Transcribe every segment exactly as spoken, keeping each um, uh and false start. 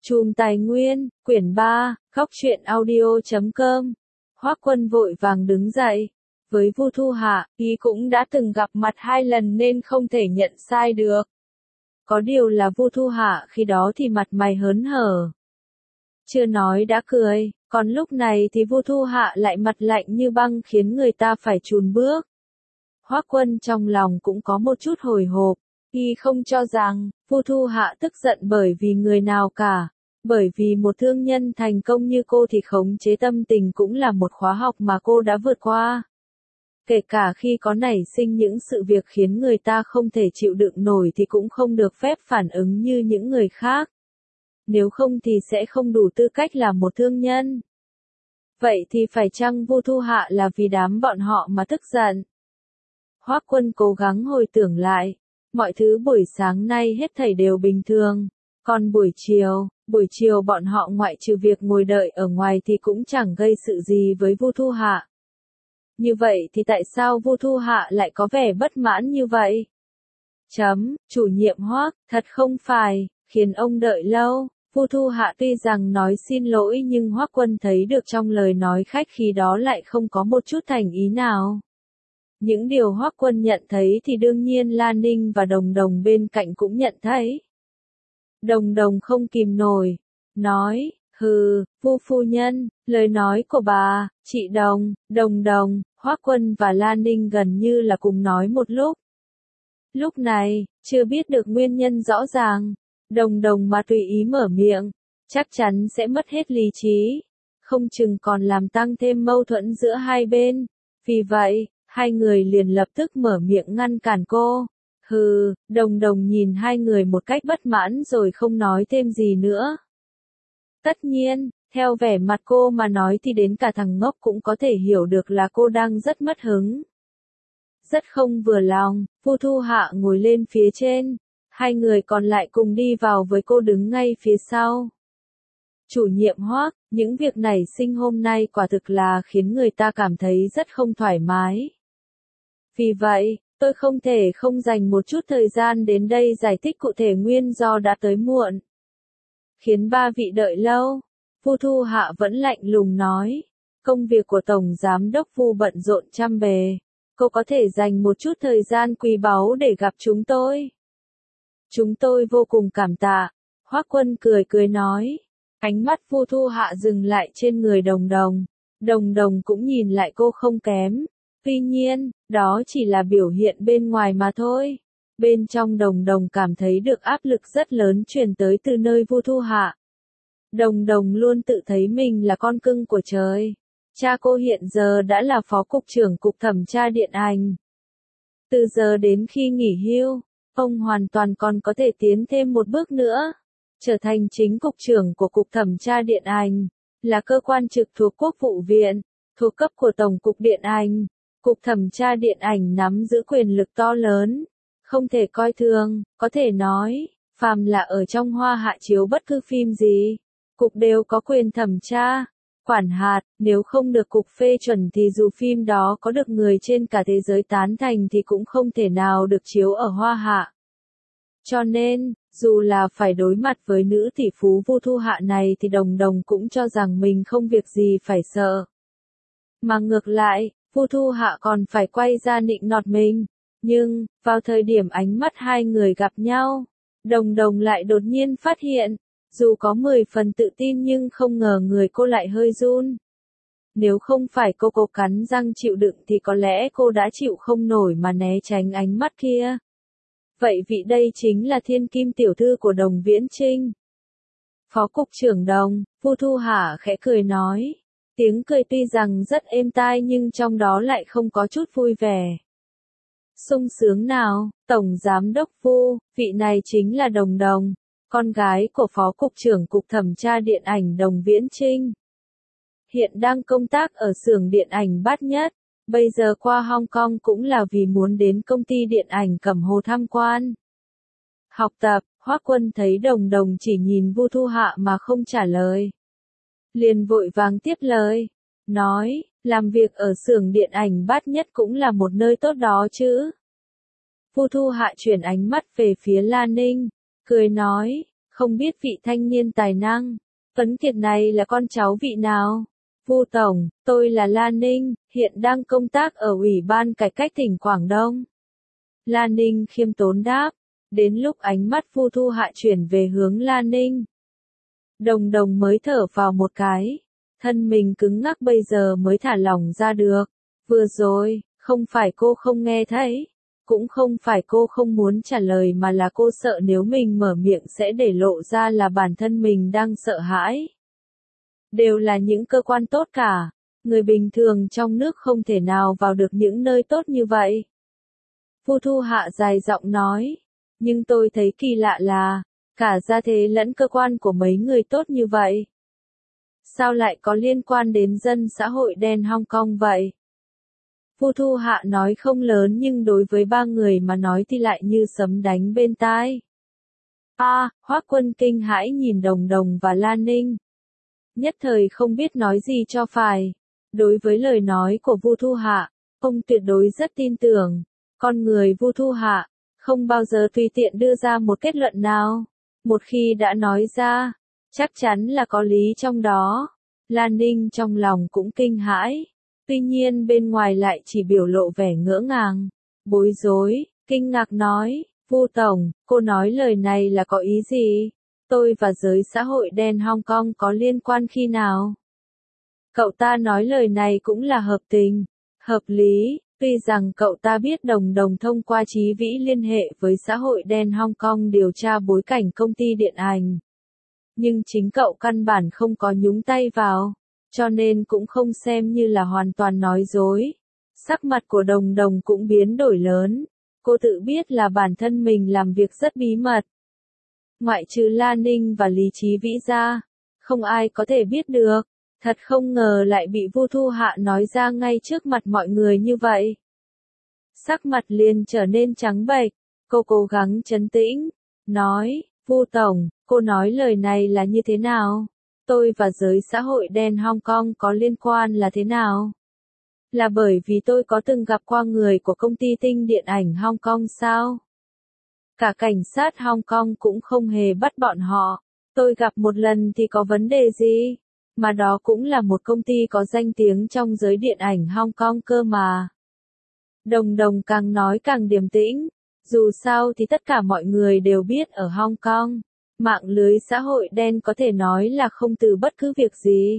Chùm Tài Nguyên, quyển ba, góc truyện audio chấm com. Hoắc Quân vội vàng đứng dậy. Với Vu Thu Hạ, y cũng đã từng gặp mặt hai lần nên không thể nhận sai được. Có điều là Vu Thu Hạ khi đó thì mặt mày hớn hở. Chưa nói đã cười, còn lúc này thì Vu Thu Hạ lại mặt lạnh như băng khiến người ta phải chùn bước. Hoắc Quân trong lòng cũng có một chút hồi hộp, y không cho rằng Vu Thu Hạ tức giận bởi vì người nào cả, bởi vì một thương nhân thành công như cô thì khống chế tâm tình cũng là một khóa học mà cô đã vượt qua. Kể cả khi có nảy sinh những sự việc khiến người ta không thể chịu đựng nổi thì cũng không được phép phản ứng như những người khác. Nếu không thì sẽ không đủ tư cách là một thương nhân. Vậy thì phải chăng Vu Thu Hạ là vì đám bọn họ mà tức giận? Hoắc Quân cố gắng hồi tưởng lại, mọi thứ buổi sáng nay hết thảy đều bình thường, còn buổi chiều, buổi chiều bọn họ ngoại trừ việc ngồi đợi ở ngoài thì cũng chẳng gây sự gì với Vu Thu Hạ. Như vậy thì tại sao Vu Thu Hạ lại có vẻ bất mãn như vậy? Chấm, chủ nhiệm Hoắc, thật không phải, khiến ông đợi lâu. Vu Thu Hạ tuy rằng nói xin lỗi nhưng Hoắc Quân thấy được trong lời nói khách khí đó lại không có một chút thành ý nào. Những điều Hoắc Quân nhận thấy thì đương nhiên Lan Ninh và Đồng Đồng bên cạnh cũng nhận thấy. Đồng Đồng không kìm nổi, nói, hừ, Vu phu nhân, lời nói của bà, chị Đồng, Đồng Đồng, Hoắc Quân và Lan Ninh gần như là cùng nói một lúc. Lúc này, chưa biết được nguyên nhân rõ ràng, Đồng Đồng mà tùy ý mở miệng, chắc chắn sẽ mất hết lý trí, không chừng còn làm tăng thêm mâu thuẫn giữa hai bên. Vì vậy, hai người liền lập tức mở miệng ngăn cản cô. Hừ, Đồng Đồng nhìn hai người một cách bất mãn rồi không nói thêm gì nữa. Tất nhiên, theo vẻ mặt cô mà nói thì đến cả thằng ngốc cũng có thể hiểu được là cô đang rất mất hứng. Rất không vừa lòng, Vu Thu Hạ ngồi lên phía trên, hai người còn lại cùng đi vào với cô đứng ngay phía sau. Chủ nhiệm Hoắc, những việc nảy sinh hôm nay quả thực là khiến người ta cảm thấy rất không thoải mái. Vì vậy, tôi không thể không dành một chút thời gian đến đây giải thích cụ thể nguyên do đã tới muộn. Khiến ba vị đợi lâu, Vu Thu Hạ vẫn lạnh lùng nói, công việc của Tổng Giám đốc Vu bận rộn trăm bề, cô có thể dành một chút thời gian quý báu để gặp chúng tôi. Chúng tôi vô cùng cảm tạ, Hoắc Quân cười cười nói, ánh mắt Vu Thu Hạ dừng lại trên người Đồng Đồng, Đồng Đồng cũng nhìn lại cô không kém. Tuy nhiên, đó chỉ là biểu hiện bên ngoài mà thôi. Bên trong Đồng Đồng cảm thấy được áp lực rất lớn truyền tới từ nơi Vu Thu Hạ. Đồng Đồng luôn tự thấy mình là con cưng của trời. Cha cô hiện giờ đã là phó cục trưởng cục thẩm tra điện ảnh. Từ giờ đến khi nghỉ hưu, ông hoàn toàn còn có thể tiến thêm một bước nữa, trở thành chính cục trưởng của cục thẩm tra điện ảnh, là cơ quan trực thuộc Quốc vụ viện, thuộc cấp của Tổng cục Điện ảnh. Cục thẩm tra điện ảnh nắm giữ quyền lực to lớn, không thể coi thường, có thể nói, phàm là ở trong Hoa Hạ chiếu bất cứ phim gì, cục đều có quyền thẩm tra, quản hạt, nếu không được cục phê chuẩn thì dù phim đó có được người trên cả thế giới tán thành thì cũng không thể nào được chiếu ở Hoa Hạ. Cho nên, dù là phải đối mặt với nữ tỷ phú Vu Thu Hạ này thì Đồng Đồng cũng cho rằng mình không việc gì phải sợ. Mà ngược lại, Vu Thu Hạ còn phải quay ra nịnh nọt mình. Nhưng, vào thời điểm ánh mắt hai người gặp nhau, Đồng Đồng lại đột nhiên phát hiện, dù có mười phần tự tin nhưng không ngờ người cô lại hơi run. Nếu không phải cô cố cắn răng chịu đựng thì có lẽ cô đã chịu không nổi mà né tránh ánh mắt kia. Vậy vị đây chính là thiên kim tiểu thư của Đồng Viễn Trinh. Phó cục trưởng Đồng, Vu Thu Hạ khẽ cười nói. Tiếng cười tuy rằng rất êm tai nhưng trong đó lại không có chút vui vẻ. Sung sướng nào, Tổng Giám đốc Vu, vị này chính là Đồng Đồng, con gái của Phó Cục trưởng Cục Thẩm tra Điện ảnh Đồng Viễn Trinh. Hiện đang công tác ở xưởng điện ảnh Bát Nhất, bây giờ qua Hong Kong cũng là vì muốn đến công ty điện ảnh Cẩm Hồ tham quan. Học tập, Hoắc Quân thấy Đồng Đồng chỉ nhìn Vu Thu Hạ mà không trả lời. Liền vội vàng tiếp lời, nói, làm việc ở xưởng điện ảnh Bát Nhất cũng là một nơi tốt đó chứ. Vu Thu Hạ chuyển ánh mắt về phía Lan Ninh, cười nói, Không biết vị thanh niên tài năng, tuấn kiệt này là con cháu vị nào? Vu Tổng, tôi là La Ninh, hiện đang công tác ở Ủy ban Cải cách tỉnh Quảng Đông. La Ninh khiêm tốn đáp, đến lúc ánh mắt Vu Thu Hạ chuyển về hướng La Ninh. Đồng Đồng mới thở vào một cái, thân mình cứng ngắc bây giờ mới thả lỏng ra được. Vừa rồi, không phải cô không nghe thấy, cũng không phải cô không muốn trả lời mà là cô sợ nếu mình mở miệng sẽ để lộ ra là bản thân mình đang sợ hãi. Đều là những cơ quan tốt cả, người bình thường trong nước không thể nào vào được những nơi tốt như vậy. Vu Thu Hạ dài giọng nói, nhưng tôi thấy kỳ lạ là, cả gia thế lẫn cơ quan của mấy người tốt như vậy. Sao lại có liên quan đến dân xã hội đen Hong Kong vậy? Vu Thu Hạ nói không lớn nhưng đối với ba người mà nói thì lại như sấm đánh bên tai. A, à, Hoắc Quân kinh hãi nhìn Đồng Đồng và Lan Ninh. Nhất thời không biết nói gì cho phải. Đối với lời nói của Vu Thu Hạ, ông tuyệt đối rất tin tưởng. Con người Vu Thu Hạ, không bao giờ tùy tiện đưa ra một kết luận nào. Một khi đã nói ra, chắc chắn là có lý trong đó. Lan Ninh trong lòng cũng kinh hãi. Tuy nhiên bên ngoài lại chỉ biểu lộ vẻ ngỡ ngàng, bối rối, kinh ngạc nói, Vu Tổng, cô nói lời này là có ý gì? Tôi và giới xã hội đen Hong Kong có liên quan khi nào? Cậu ta nói lời này cũng là hợp tình, hợp lý, tuy rằng cậu ta biết Đồng Đồng thông qua Chí Vĩ liên hệ với xã hội đen Hong Kong điều tra bối cảnh công ty điện ảnh. Nhưng chính cậu căn bản không có nhúng tay vào. Cho nên cũng không xem như là hoàn toàn nói dối. Sắc mặt của Đồng Đồng cũng biến đổi lớn. Cô tự biết là bản thân mình làm việc rất bí mật. Ngoại trừ La Ninh và Lý Chí Vĩ ra, không ai có thể biết được. Thật không ngờ lại bị Vu Thu Hạ nói ra ngay trước mặt mọi người như vậy. Sắc mặt liền trở nên trắng bệch. Cô cố gắng trấn tĩnh, nói, Vu Tổng, cô nói lời này là như thế nào? Tôi và giới xã hội đen Hong Kong có liên quan là thế nào? Là bởi vì tôi có từng gặp qua người của công ty tinh điện ảnh Hong Kong sao? Cả cảnh sát Hong Kong cũng không hề bắt bọn họ. Tôi gặp một lần thì có vấn đề gì? Mà đó cũng là một công ty có danh tiếng trong giới điện ảnh Hong Kong cơ mà. Đồng Đồng càng nói càng điềm tĩnh. Dù sao thì tất cả mọi người đều biết ở Hong Kong. Mạng lưới xã hội đen có thể nói là không từ bất cứ việc gì.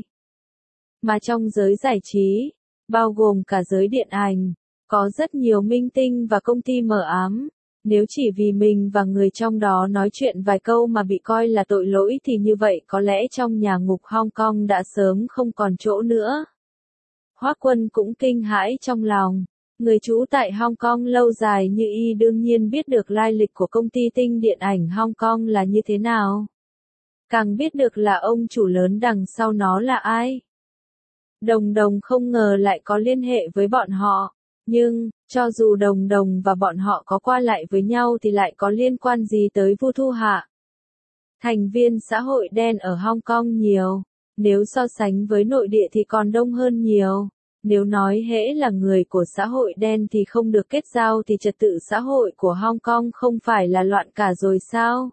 Mà trong giới giải trí, bao gồm cả giới điện ảnh, có rất nhiều minh tinh và công ty mờ ám. Nếu chỉ vì mình và người trong đó nói chuyện vài câu mà bị coi là tội lỗi thì như vậy có lẽ trong nhà ngục Hong Kong đã sớm không còn chỗ nữa. Hoắc Quân cũng kinh hãi trong lòng. Người trú tại Hong Kong lâu dài như y đương nhiên biết được lai lịch của công ty tinh điện ảnh Hong Kong là như thế nào. Càng biết được là ông chủ lớn đằng sau nó là ai. Đồng Đồng không ngờ lại có liên hệ với bọn họ. Nhưng, cho dù Đồng Đồng và bọn họ có qua lại với nhau thì lại có liên quan gì tới Vu Thu Hạ. Thành viên xã hội đen ở Hong Kong nhiều. Nếu so sánh với nội địa thì còn đông hơn nhiều. Nếu nói hễ là người của xã hội đen thì không được kết giao thì trật tự xã hội của Hong Kong không phải là loạn cả rồi sao?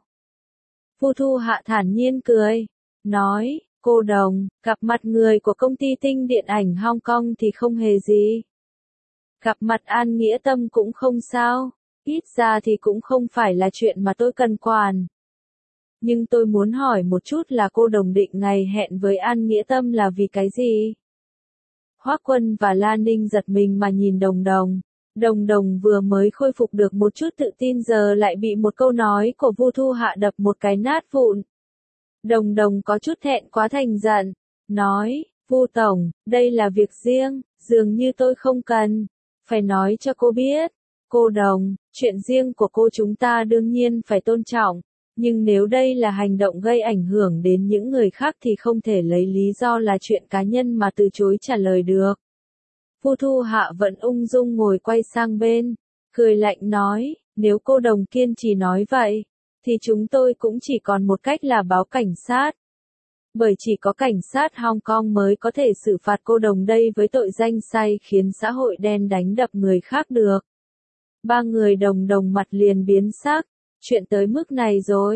Vu Thu Hạ thản nhiên cười, nói, cô Đồng, gặp mặt người của công ty tinh điện ảnh Hong Kong thì không hề gì. Gặp mặt An Nghĩa Tâm cũng không sao, ít ra thì cũng không phải là chuyện mà tôi cần quản. Nhưng tôi muốn hỏi một chút là cô Đồng định ngày hẹn với An Nghĩa Tâm là vì cái gì? Hoắc Quân và Lan Ninh giật mình mà nhìn Đồng Đồng. Đồng Đồng vừa mới khôi phục được một chút tự tin giờ lại bị một câu nói của Vu Thu Hạ đập một cái nát vụn. Đồng Đồng có chút thẹn quá thành giận, nói, Vu Tổng, đây là việc riêng, dường như tôi không cần, phải nói cho cô biết. Cô Đồng, chuyện riêng của cô chúng ta đương nhiên phải tôn trọng, nhưng nếu đây là hành động gây ảnh hưởng đến những người khác thì không thể lấy lý do là chuyện cá nhân mà từ chối trả lời được. Vu Thu Hạ vẫn ung dung ngồi quay sang bên, cười lạnh nói, nếu cô Đồng kiên trì nói vậy, thì chúng tôi cũng chỉ còn một cách là báo cảnh sát. Bởi chỉ có cảnh sát Hong Kong mới có thể xử phạt cô Đồng đây với tội danh say khiến xã hội đen đánh đập người khác được. Ba người Đồng Đồng mặt liền biến sắc, chuyện tới mức này rồi,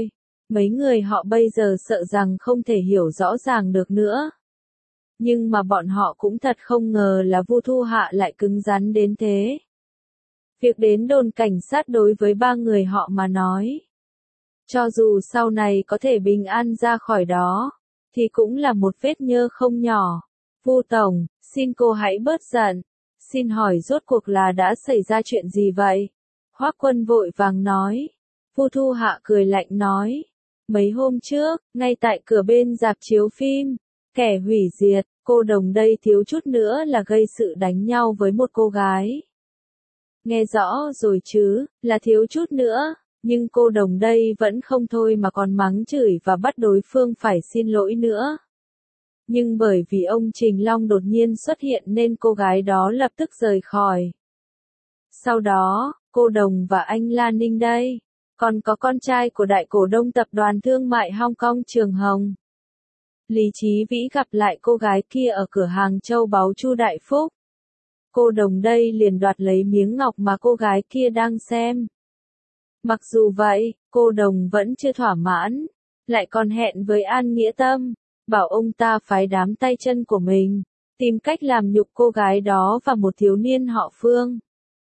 Mấy người họ bây giờ sợ rằng không thể hiểu rõ ràng được nữa. Nhưng mà bọn họ cũng thật không ngờ là Vu Thu Hạ lại cứng rắn đến thế. Việc đến đồn cảnh sát đối với ba người họ mà nói, cho dù sau này có thể bình an ra khỏi đó, thì cũng là một vết nhơ không nhỏ. Vu Tổng, xin cô hãy bớt giận. Xin hỏi rốt cuộc là đã xảy ra chuyện gì vậy? Hoắc Quân vội vàng nói. Vu Thu Hạ cười lạnh nói. Mấy hôm trước, ngay tại cửa bên rạp chiếu phim, kẻ hủy diệt, cô Đồng đây thiếu chút nữa là gây sự đánh nhau với một cô gái. Nghe rõ rồi chứ, là thiếu chút nữa, nhưng cô Đồng đây vẫn không thôi mà còn mắng chửi và bắt đối phương phải xin lỗi nữa. Nhưng bởi vì ông Trình Long đột nhiên xuất hiện nên cô gái đó lập tức rời khỏi. Sau đó, cô Đồng và anh La Ninh đây, còn có con trai của đại cổ đông tập đoàn thương mại Hong Kong Trường Hồng. Lý Chí Vĩ gặp lại cô gái kia ở cửa hàng châu báu Chu Đại Phúc. Cô Đồng đây liền đoạt lấy miếng ngọc mà cô gái kia đang xem. Mặc dù vậy, cô Đồng vẫn chưa thỏa mãn, lại còn hẹn với An Nghĩa Tâm, bảo ông ta phái đám tay chân của mình, tìm cách làm nhục cô gái đó và một thiếu niên họ Phương.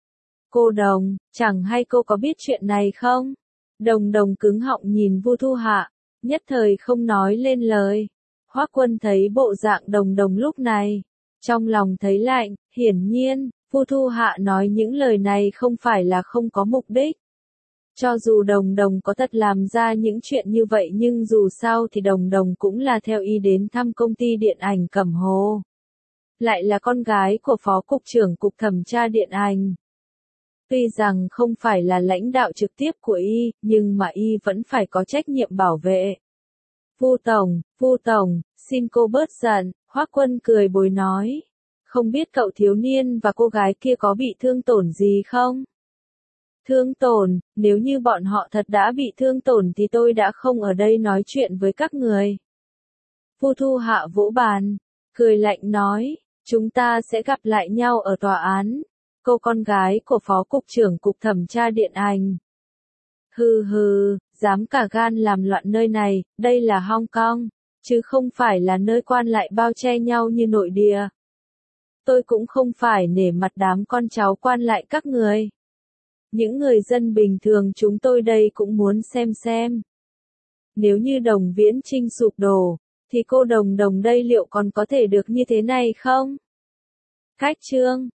Cô Đồng, chẳng hay cô có biết chuyện này không? Đồng Đồng cứng họng nhìn Vu Thu Hạ, nhất thời không nói lên lời. Hoắc Quân thấy bộ dạng Đồng Đồng lúc này, trong lòng thấy lạnh, hiển nhiên, Vu Thu Hạ nói những lời này không phải là không có mục đích. Cho dù Đồng Đồng có thật làm ra những chuyện như vậy nhưng dù sao thì Đồng Đồng cũng là theo ý đến thăm công ty điện ảnh Cẩm Hồ. Lại là con gái của Phó Cục trưởng Cục Thẩm tra Điện ảnh. Tuy rằng không phải là lãnh đạo trực tiếp của y, nhưng mà y vẫn phải có trách nhiệm bảo vệ. Vu Tổng, Vu Tổng, xin cô bớt giận, Hoắc Quân cười bồi nói. Không biết cậu thiếu niên và cô gái kia có bị thương tổn gì không? Thương tổn, nếu như bọn họ thật đã bị thương tổn thì tôi đã không ở đây nói chuyện với các người. Vu Thu Hạ vỗ bàn, cười lạnh nói, chúng ta sẽ gặp lại nhau ở tòa án. Cô con gái của Phó Cục trưởng Cục Thẩm tra Điện ảnh. Hừ hừ, dám cả gan làm loạn nơi này, đây là Hong Kong, chứ không phải là nơi quan lại bao che nhau như nội địa. Tôi cũng không phải nể mặt đám con cháu quan lại các người. Những người dân bình thường chúng tôi đây cũng muốn xem xem. Nếu như Đồng Viễn Trinh sụp đổ, thì cô Đồng Đồng đây liệu còn có thể được như thế này không? Khách trương.